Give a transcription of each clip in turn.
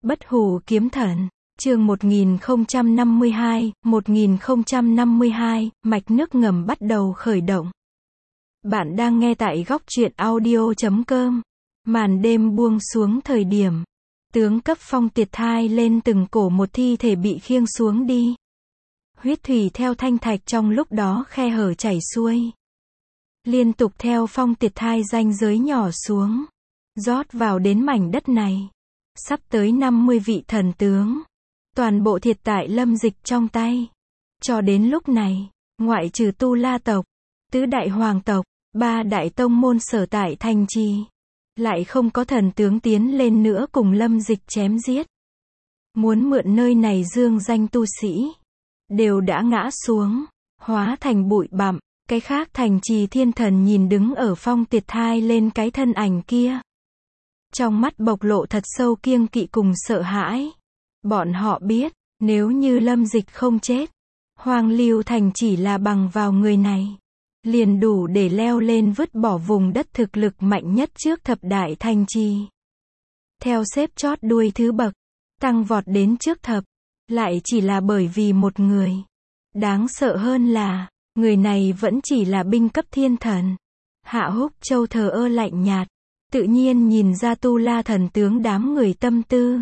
Bất hủ kiếm thần, chương 1052, mạch nước ngầm bắt đầu khởi động. Bạn đang nghe tại góc truyện audio.com. Màn đêm buông xuống thời điểm, tướng cấp Phong Tiệt Thai lên từng cổ một thi thể bị khiêng xuống đi. Huyết thủy theo thanh thạch trong lúc đó khe hở chảy xuôi. Liên tục theo Phong Tiệt Thai ranh giới nhỏ xuống, rót vào đến mảnh đất này. Sắp tới 50 vị thần tướng, toàn bộ thiệt tại Lâm Dịch trong tay. Cho đến lúc này, ngoại trừ Tu La tộc, tứ đại hoàng tộc, ba đại tông môn sở tại thành trì, lại không có thần tướng tiến lên nữa cùng Lâm Dịch chém giết. Muốn mượn nơi này dương danh tu sĩ, đều đã ngã xuống, hóa thành bụi bặm. Cái khác thành trì thiên thần nhìn đứng ở Phong Tiệt Thai lên cái thân ảnh kia, trong mắt bộc lộ thật sâu kiêng kỵ cùng sợ hãi. Bọn họ biết, nếu như Lâm Dịch không chết, Hoàng Lưu Thành chỉ là bằng vào người này, liền đủ để leo lên vứt bỏ vùng đất thực lực mạnh nhất trước thập đại thành trì. Theo xếp chót đuôi thứ bậc, tăng vọt đến trước thập, lại chỉ là bởi vì một người. Đáng sợ hơn là, người này vẫn chỉ là binh cấp thiên thần. Hạ Húc Châu thờ ơ lạnh nhạt, tự nhiên nhìn ra Tu La thần tướng đám người tâm tư.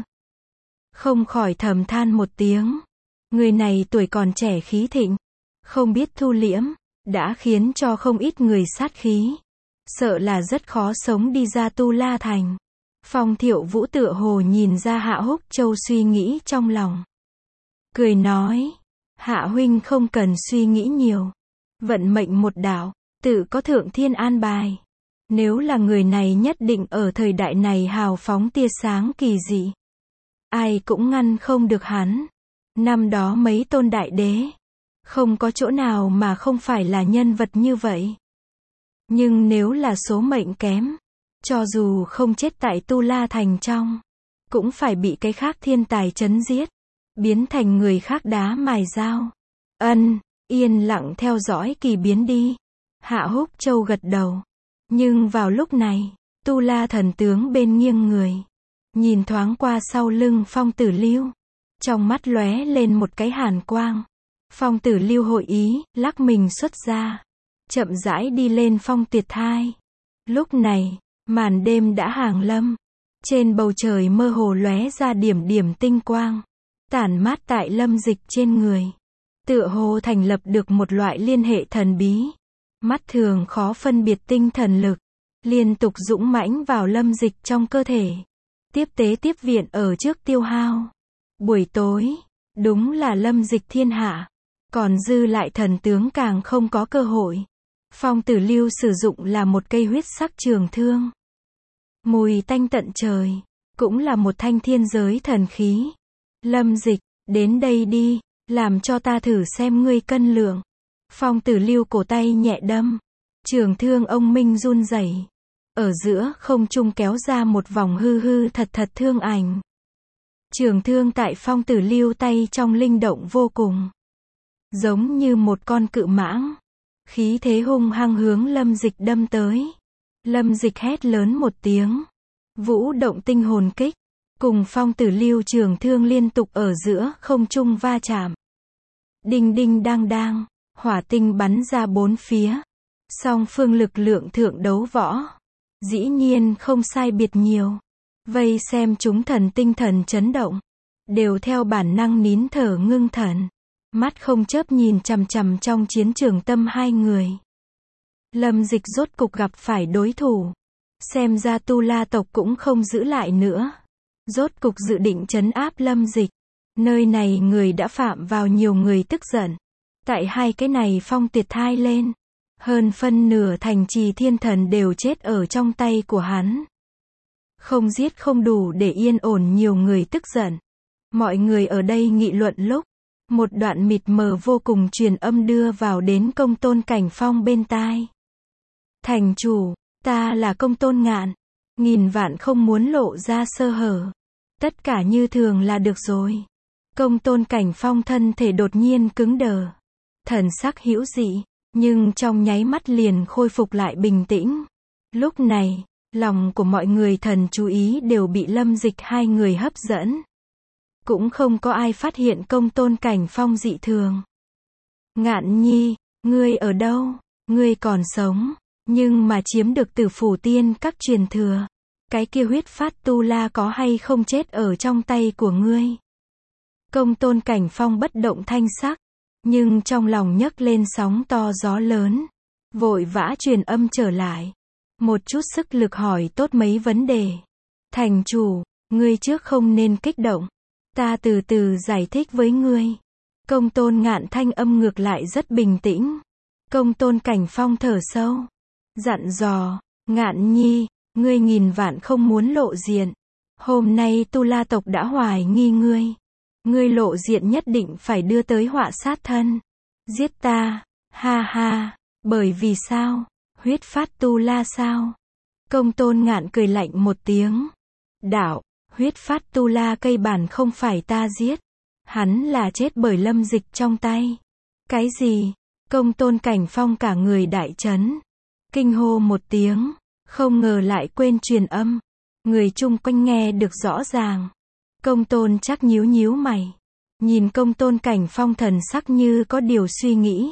Không khỏi thầm than một tiếng. Người này tuổi còn trẻ khí thịnh, không biết thu liễm, đã khiến cho không ít người sát khí. Sợ là rất khó sống đi ra Tu La thành. Phong Thiệu Vũ tựa hồ nhìn ra Hạ Húc Châu suy nghĩ trong lòng. Cười nói, Hạ huynh không cần suy nghĩ nhiều. Vận mệnh một đạo, tự có thượng thiên an bài. Nếu là người này nhất định ở thời đại này hào phóng tia sáng kỳ dị, ai cũng ngăn không được hắn. Năm đó mấy tôn đại đế, không có chỗ nào mà không phải là nhân vật như vậy. Nhưng nếu là số mệnh kém, cho dù không chết tại Tu La thành trong, cũng phải bị cái khác thiên tài chấn giết, biến thành người khác đá mài dao. Yên lặng theo dõi kỳ biến đi. Hạ Húc Châu gật đầu. Nhưng vào lúc này, Tu La thần tướng bên nghiêng người, nhìn thoáng qua sau lưng Phong Tử Lưu, trong mắt lóe lên một cái hàn quang. Phong Tử Lưu hội ý, lắc mình xuất ra, chậm rãi đi lên Phong Tiệt Thai. Lúc này, màn đêm đã hàng lâm, trên bầu trời mơ hồ lóe ra điểm điểm tinh quang, tản mát tại Lâm Dịch trên người, tựa hồ thành lập được một loại liên hệ thần bí. Mắt thường khó phân biệt tinh thần lực, liên tục dũng mãnh vào Lâm Dịch trong cơ thể. Tiếp tế tiếp viện ở trước tiêu hao. Buổi tối, đúng là Lâm Dịch thiên hạ. Còn dư lại thần tướng càng không có cơ hội. Phong Tử Lưu sử dụng là một cây huyết sắc trường thương. Mùi tanh tận trời, cũng là một thanh thiên giới thần khí. Lâm Dịch, đến đây đi, làm cho ta thử xem ngươi cân lượng. Phong Tử Lưu cổ tay nhẹ đâm, trường thương ông minh run rẩy, ở giữa không trung kéo ra một vòng hư hư thật thật thương ảnh. Trường thương tại Phong Tử Lưu tay trong linh động vô cùng, giống như một con cự mãng, khí thế hung hăng hướng Lâm Dịch đâm tới. Lâm Dịch hét lớn một tiếng, vũ động tinh hồn kích, cùng Phong Tử Lưu trường thương liên tục ở giữa không trung va chạm. Đinh đinh đang đang, hỏa tinh bắn ra bốn phía. Song phương lực lượng thượng đấu võ, dĩ nhiên không sai biệt nhiều. Vây xem chúng thần tinh thần chấn động, đều theo bản năng nín thở ngưng thần, mắt không chớp nhìn chằm chằm trong chiến trường tâm hai người. Lâm Dịch rốt cục gặp phải đối thủ. Xem ra Tu La tộc cũng không giữ lại nữa, rốt cục dự định trấn áp Lâm Dịch. Nơi này người đã phạm vào nhiều người tức giận. Tại hai cái này Phong Tiệt Thai lên, hơn phân nửa thành trì thiên thần đều chết ở trong tay của hắn. Không giết không đủ để yên ổn nhiều người tức giận. Mọi người ở đây nghị luận lúc, một đoạn mịt mờ vô cùng truyền âm đưa vào đến Công Tôn Cảnh Phong bên tai. Thành chủ, ta là Công Tôn Ngạn, nghìn vạn không muốn lộ ra sơ hở. Tất cả như thường là được rồi. Công Tôn Cảnh Phong thân thể đột nhiên cứng đờ, thần sắc hữu dị, nhưng trong nháy mắt liền khôi phục lại bình tĩnh. Lúc này, lòng của mọi người thần chú ý đều bị Lâm Dịch hai người hấp dẫn. Cũng không có ai phát hiện Công Tôn Cảnh Phong dị thường. Ngạn Nhi, ngươi ở đâu? Ngươi còn sống, nhưng mà chiếm được Tử Phủ Tiên Các truyền thừa. Cái kia huyết phát tu la có hay không chết ở trong tay của ngươi? Công Tôn Cảnh Phong bất động thanh sắc, nhưng trong lòng nhấc lên sóng to gió lớn. Vội vã truyền âm trở lại. Một chút sức lực hỏi tốt mấy vấn đề. Thành chủ, ngươi trước không nên kích động. Ta từ từ giải thích với ngươi. Công Tôn Ngạn thanh âm ngược lại rất bình tĩnh. Công Tôn Cảnh Phong thở sâu. Dặn dò, Ngạn Nhi, ngươi nghìn vạn không muốn lộ diện. Hôm nay Tu La tộc đã hoài nghi ngươi. Ngươi lộ diện nhất định phải đưa tới họa sát thân. Giết ta, ha ha, bởi vì sao? Huyết phát Tu La sao? Công Tôn Ngạn cười lạnh một tiếng. Đạo, huyết phát Tu La cây bản không phải ta giết. Hắn là chết bởi Lâm Dịch trong tay. Cái gì? Công Tôn Cảnh Phong cả người đại chấn. Kinh hô một tiếng, không ngờ lại quên truyền âm. Người chung quanh nghe được rõ ràng. Công Tôn chắc nhíu nhíu mày. Nhìn Công Tôn Cảnh Phong thần sắc như có điều suy nghĩ.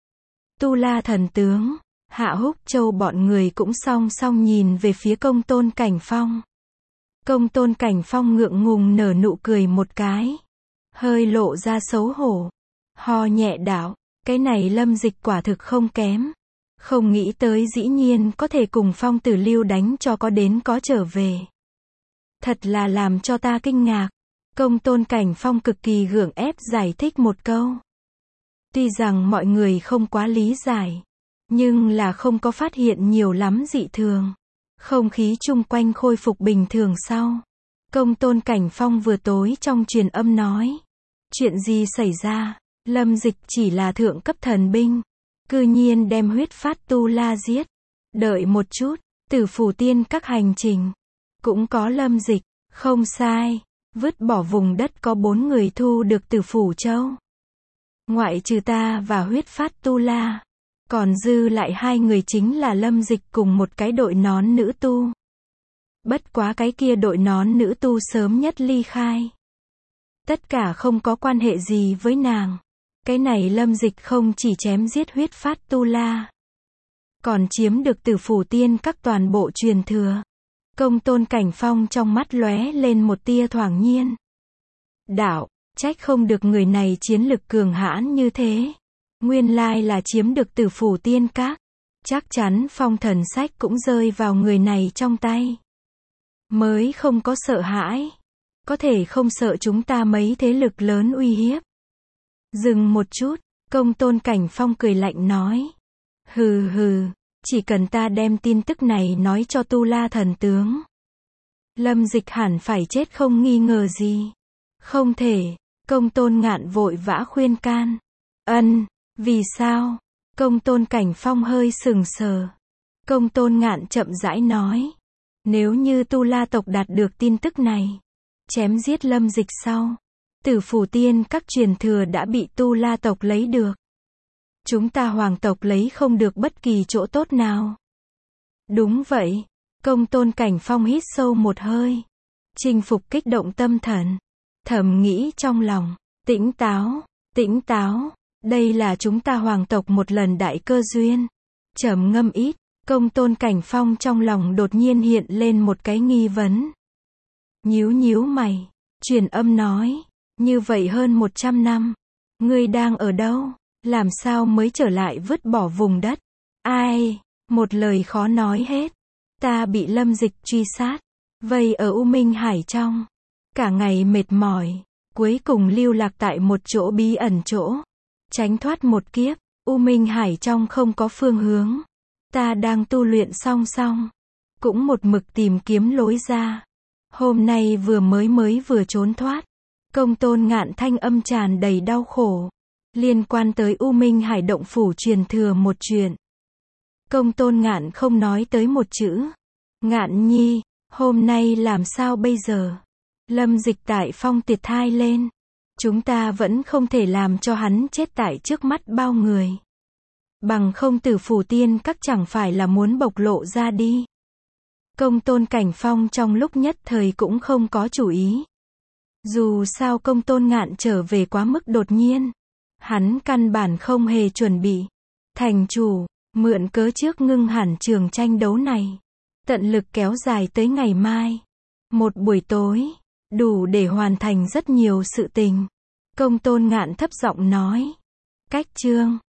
Tu La thần tướng, Hạ Húc Châu bọn người cũng song song nhìn về phía Công Tôn Cảnh Phong. Công Tôn Cảnh Phong ngượng ngùng nở nụ cười một cái. Hơi lộ ra xấu hổ. Ho nhẹ đạo, cái này Lâm Dịch quả thực không kém. Không nghĩ tới dĩ nhiên có thể cùng Phong Tử Lưu đánh cho có đến có trở về. Thật là làm cho ta kinh ngạc. Công Tôn Cảnh Phong cực kỳ gượng ép giải thích một câu. Tuy rằng mọi người không quá lý giải, nhưng là không có phát hiện nhiều lắm dị thường. Không khí chung quanh khôi phục bình thường sau. Công Tôn Cảnh Phong vừa tối trong truyền âm nói. Chuyện gì xảy ra? Lâm Dịch chỉ là thượng cấp thần binh. Cư nhiên đem huyết phát tu la giết. Đợi một chút, Tử Phủ Tiên Các hành trình. Cũng có Lâm Dịch, không sai. Vứt bỏ vùng đất có 4 người thu được Tử Phủ Châu. Ngoại trừ ta và huyết phát tu la. Còn dư lại 2 người chính là Lâm Dịch cùng một cái đội nón nữ tu. Bất quá cái kia đội nón nữ tu sớm nhất ly khai. Tất cả không có quan hệ gì với nàng. Cái này Lâm Dịch không chỉ chém giết huyết phát tu la, còn chiếm được Tử Phủ Tiên Các toàn bộ truyền thừa. Công Tôn Cảnh Phong trong mắt lóe lên một tia thoáng nhiên. Đạo, trách không được người này chiến lực cường hãn như thế. Nguyên lai là chiếm được Tử Phủ Tiên Các. Chắc chắn phong thần sách cũng rơi vào người này trong tay. Mới không có sợ hãi. Có thể không sợ chúng ta mấy thế lực lớn uy hiếp. Dừng một chút, Công Tôn Cảnh Phong cười lạnh nói. Hừ hừ, chỉ cần ta đem tin tức này nói cho Tu La thần tướng. Lâm Dịch hẳn phải chết không nghi ngờ gì. Không thể, Công Tôn Ngạn vội vã khuyên can. Vì sao? Công Tôn Cảnh Phong hơi sừng sờ. Công Tôn Ngạn chậm rãi nói. Nếu như Tu La tộc đạt được tin tức này, chém giết Lâm Dịch sau, Tử Phủ Tiên Các truyền thừa đã bị Tu La tộc lấy được. Chúng ta Hoàng tộc lấy không được bất kỳ chỗ tốt nào. Đúng vậy. Công Tôn Cảnh Phong hít sâu một hơi. Chinh phục kích động tâm thần. Thầm nghĩ trong lòng. Tĩnh táo, tĩnh táo. Đây là chúng ta Hoàng tộc một lần đại cơ duyên. Trầm ngâm ít. Công Tôn Cảnh Phong trong lòng đột nhiên hiện lên một cái nghi vấn. Nhíu nhíu mày. Truyền âm nói. Như vậy hơn 100 năm. Ngươi đang ở đâu? Làm sao mới trở lại vứt bỏ vùng đất? Ai? Một lời khó nói hết. Ta bị Lâm Dịch truy sát. Vây ở U Minh Hải trong. Cả ngày mệt mỏi. Cuối cùng lưu lạc tại một chỗ bí ẩn chỗ. Tránh thoát một kiếp. U Minh Hải trong không có phương hướng. Ta đang tu luyện song song. Cũng một mực tìm kiếm lối ra. Hôm nay vừa trốn thoát. Công Tôn Ngạn thanh âm tràn đầy đau khổ. Liên quan tới U Minh Hải động phủ truyền thừa một chuyện. Công Tôn Ngạn không nói tới một chữ. Ngạn Nhi, hôm nay làm sao bây giờ? Lâm Dịch tại Phong tiệt thai lên. Chúng ta vẫn không thể làm cho hắn chết tại trước mắt bao người. Bằng không Tử Phủ Tiên Các chẳng phải là muốn bộc lộ ra đi. Công Tôn Cảnh Phong trong lúc nhất thời cũng không có chủ ý. Dù sao Công Tôn Ngạn trở về quá mức đột nhiên. Hắn căn bản không hề chuẩn bị. Thành chủ, mượn cớ trước ngưng hẳn trường tranh đấu này. Tận lực kéo dài tới ngày mai. Một buổi tối, đủ để hoàn thành rất nhiều sự tình. Công Tôn Ngạn thấp giọng nói. Cách chương